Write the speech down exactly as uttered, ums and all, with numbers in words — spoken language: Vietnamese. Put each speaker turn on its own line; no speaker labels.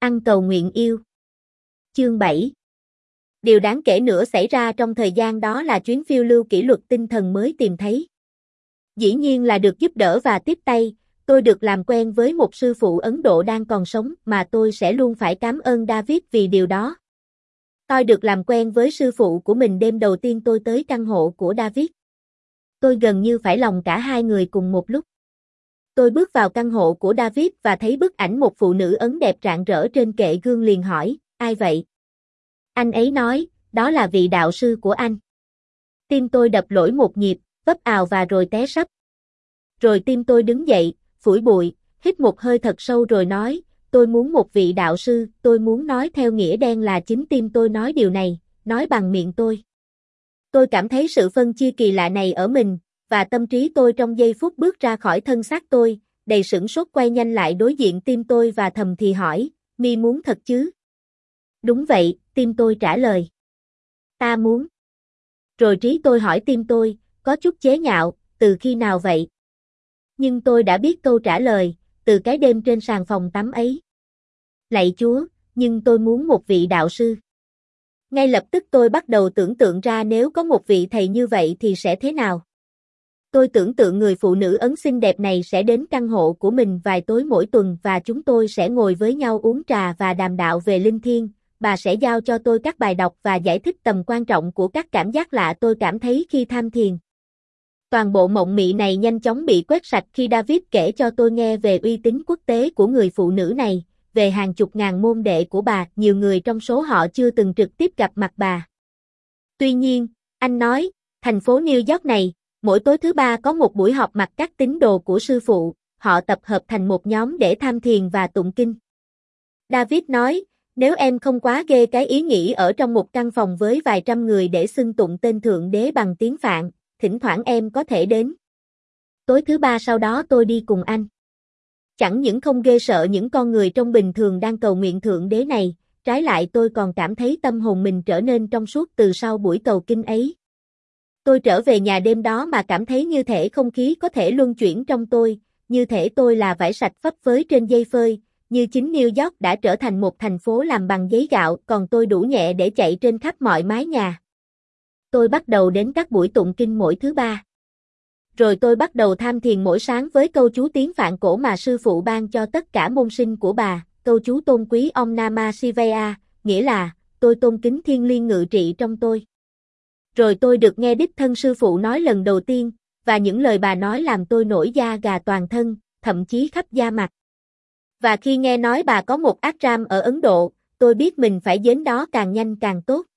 Ăn cầu nguyện yêu. Chương bảy. Điều đáng kể nữa xảy ra trong thời gian đó là chuyến phiêu lưu kỷ luật tinh thần mới tìm thấy. Dĩ nhiên là được giúp đỡ và tiếp tay, tôi được làm quen với một sư phụ Ấn Độ đang còn sống mà tôi sẽ luôn phải cảm ơn David vì điều đó. Tôi được làm quen với sư phụ của mình đêm đầu tiên tôi tới căn hộ của David. Tôi gần như phải lòng cả hai người cùng một lúc. Tôi bước vào căn hộ của David và thấy bức ảnh một phụ nữ Ấn đẹp rạng rỡ trên kệ gương liền hỏi, ai vậy? Anh ấy nói, đó là vị đạo sư của anh. Tim tôi đập lỗi một nhịp, vấp ào và rồi té sấp. Rồi tim tôi đứng dậy, phủi bụi, hít một hơi thật sâu rồi nói, tôi muốn một vị đạo sư, tôi muốn nói theo nghĩa đen là chính tim tôi nói điều này, nói bằng miệng tôi. Tôi cảm thấy sự phân chia kỳ lạ này ở mình, và tâm trí tôi trong giây phút bước ra khỏi thân xác tôi, đầy sửng sốt quay nhanh lại đối diện tim tôi và thầm thì hỏi, mi muốn thật chứ? Đúng vậy, tim tôi trả lời. Ta muốn. Rồi trí tôi hỏi tim tôi, có chút chế nhạo, từ khi nào vậy? Nhưng tôi đã biết câu trả lời, từ cái đêm trên sàn phòng tắm ấy. Lạy Chúa, nhưng tôi muốn một vị đạo sư. Ngay lập tức tôi bắt đầu tưởng tượng ra nếu có một vị thầy như vậy thì sẽ thế nào. Tôi tưởng tượng người phụ nữ Ấn xinh đẹp này sẽ đến căn hộ của mình vài tối mỗi tuần và chúng tôi sẽ ngồi với nhau uống trà và đàm đạo về linh thiêng. Bà sẽ giao cho tôi các bài đọc và giải thích tầm quan trọng của các cảm giác lạ tôi cảm thấy khi tham thiền. Toàn bộ mộng mị này nhanh chóng bị quét sạch khi David kể cho tôi nghe về uy tín quốc tế của người phụ nữ này, về hàng chục ngàn môn đệ của bà, nhiều người trong số họ chưa từng trực tiếp gặp mặt bà. Tuy nhiên, anh nói, thành phố New York này, mỗi tối thứ ba có một buổi họp mặt các tín đồ của sư phụ, họ tập hợp thành một nhóm để tham thiền và tụng kinh. David nói, nếu em không quá ghê cái ý nghĩ ở trong một căn phòng với vài trăm người để xưng tụng tên Thượng Đế bằng tiếng Phạn, thỉnh thoảng em có thể đến. Tối thứ ba sau đó tôi đi cùng anh. Chẳng những không ghê sợ những con người trong bình thường đang cầu nguyện Thượng Đế này, trái lại tôi còn cảm thấy tâm hồn mình trở nên trong suốt từ sau buổi cầu kinh ấy. Tôi trở về nhà đêm đó mà cảm thấy như thể không khí có thể luân chuyển trong tôi, như thể tôi là vải sạch phấp phới trên dây phơi, như chính New York đã trở thành một thành phố làm bằng giấy gạo, còn tôi đủ nhẹ để chạy trên khắp mọi mái nhà. Tôi bắt đầu đến các buổi tụng kinh mỗi thứ ba. Rồi tôi bắt đầu tham thiền mỗi sáng với câu chú tiếng Phạn cổ mà sư phụ ban cho tất cả môn sinh của bà, câu chú tôn quý Om Namah Shivaya, nghĩa là, tôi tôn kính thiên liêng ngự trị trong tôi. Rồi tôi được nghe đích thân sư phụ nói lần đầu tiên, và những lời bà nói làm tôi nổi da gà toàn thân, thậm chí khắp da mặt. Và khi nghe nói bà có một ashram ở Ấn Độ, tôi biết mình phải đến đó càng nhanh càng tốt.